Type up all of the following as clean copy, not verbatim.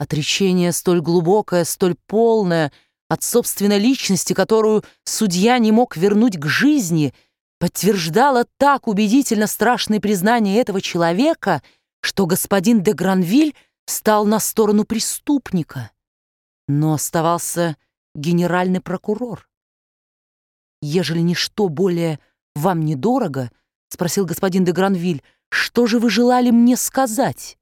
Отречение столь глубокое, столь полное от собственной личности, которую судья не мог вернуть к жизни, подтверждало так убедительно страшные признания этого человека, что господин де Гранвиль стал на сторону преступника. Но оставался генеральный прокурор. «Ежели ничто более вам недорого, — спросил господин де Гранвиль, — что же вы желали мне сказать?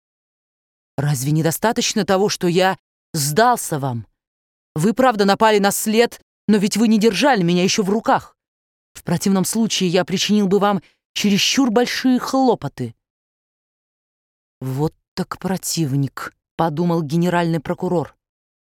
Разве недостаточно того, что я сдался вам? Вы, правда, напали на след, но ведь вы не держали меня еще в руках. В противном случае я причинил бы вам чересчур большие хлопоты». «Вот так противник», — подумал генеральный прокурор.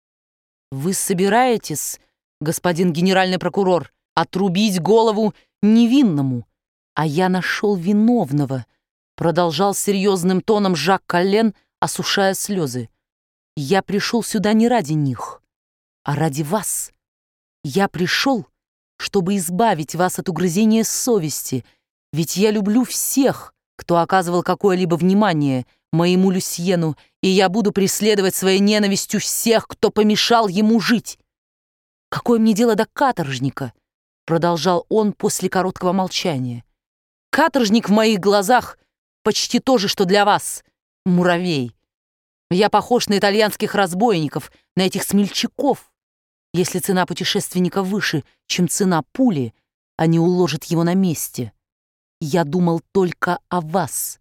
«Вы собираетесь, господин генеральный прокурор, отрубить голову невинному, а я нашел виновного», — продолжал серьезным тоном Жак Коллен, осушая слезы. «Я пришел сюда не ради них, а ради вас. Я пришел, чтобы избавить вас от угрызения совести, ведь я люблю всех, кто оказывал какое-либо внимание моему Люсьену, и я буду преследовать своей ненавистью всех, кто помешал ему жить. Какое мне дело до каторжника?» — продолжал он после короткого молчания. «Каторжник в моих глазах почти то же, что для вас, муравей. Я похож на итальянских разбойников, на этих смельчаков. Если цена путешественника выше, чем цена пули, они уложат его на месте. Я думал только о вас.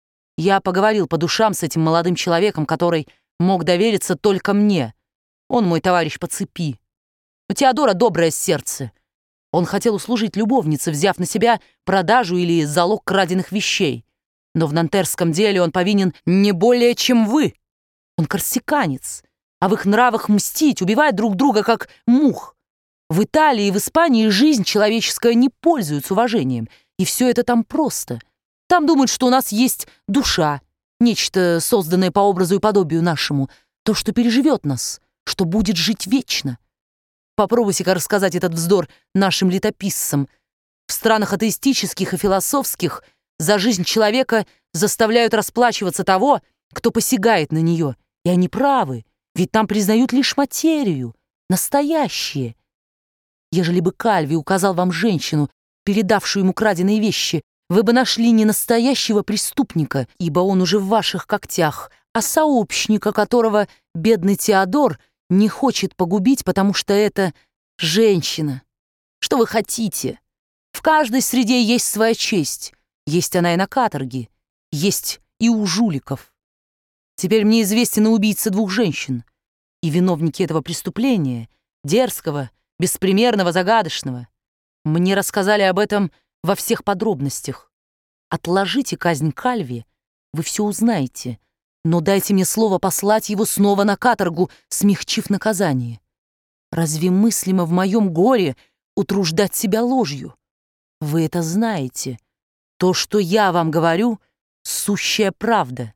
Я поговорил по душам с этим молодым человеком, который мог довериться только мне. Он мой товарищ по цепи. У Теодора доброе сердце. Он хотел услужить любовнице, взяв на себя продажу или залог краденных вещей. Но в нантерском деле он повинен не более, чем вы. Он корсиканец, а в их нравах мстить, убивать друг друга, как мух. В Италии и в Испании жизнь человеческая не пользуется уважением, и все это там просто. Там думают, что у нас есть душа, нечто, созданное по образу и подобию нашему, то, что переживет нас, что будет жить вечно. Попробуйте-ка рассказать этот вздор нашим летописцам. В странах атеистических и философских за жизнь человека заставляют расплачиваться того, кто посягает на нее. И они правы, ведь там признают лишь материю, настоящее. Ежели бы Кальви указал вам женщину, передавшую ему краденые вещи, вы бы нашли не настоящего преступника, ибо он уже в ваших когтях, а сообщника, которого бедный Теодор не хочет погубить, потому что это женщина. Что вы хотите? В каждой среде есть своя честь. Есть она и на каторге. Есть и у жуликов. Теперь мне известен и убийца двух женщин. И виновники этого преступления, дерзкого, беспримерного, загадочного. Мне рассказали об этом во всех подробностях. Отложите казнь Кальви, вы все узнаете. Но дайте мне слово послать его снова на каторгу, смягчив наказание. Разве мыслимо в моем горе утруждать себя ложью? Вы это знаете. То, что я вам говорю, сущая правда.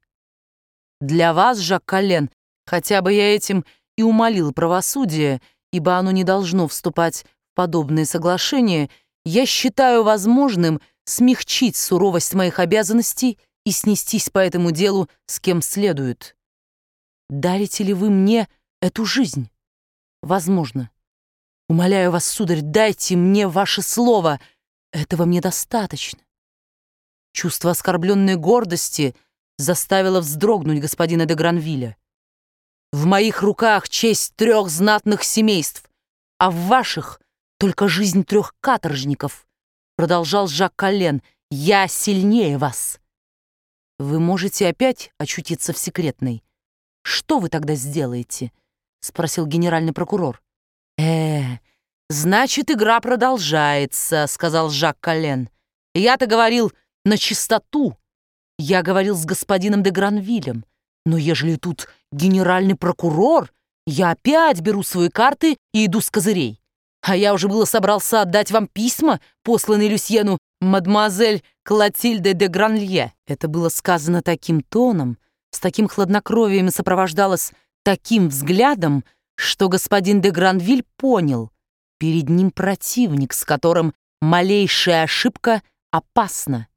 Для вас, Жак Коллен, хотя бы я этим и умолил правосудие, ибо оно не должно вступать в подобные соглашения, я считаю возможным смягчить суровость моих обязанностей и снестись по этому делу с кем следует. Дарите ли вы мне эту жизнь? Возможно. Умоляю вас, сударь, дайте мне ваше слово. Этого мне достаточно. Чувство оскорбленной гордости заставило вздрогнуть господина де Гранвиля. В моих руках честь 3 знатных семейств, а в ваших только жизнь 3 каторжников, продолжал Жак Коллен. Я сильнее вас. Вы можете опять очутиться в секретной. Что вы тогда сделаете? Спросил генеральный прокурор. Значит, игра продолжается, сказал Жак Коллен. Я-то говорил на чистоту. Я говорил с господином де Гранвилем. Но ежели тут генеральный прокурор, я опять беру свои карты и иду с козырей. А я уже было собрался отдать вам письма, посланные Люсьену мадемуазель Клотильде де Гранлье. Это было сказано таким тоном, с таким хладнокровием и сопровождалось таким взглядом, что господин де Гранвиль понял, перед ним противник, с которым малейшая ошибка опасна.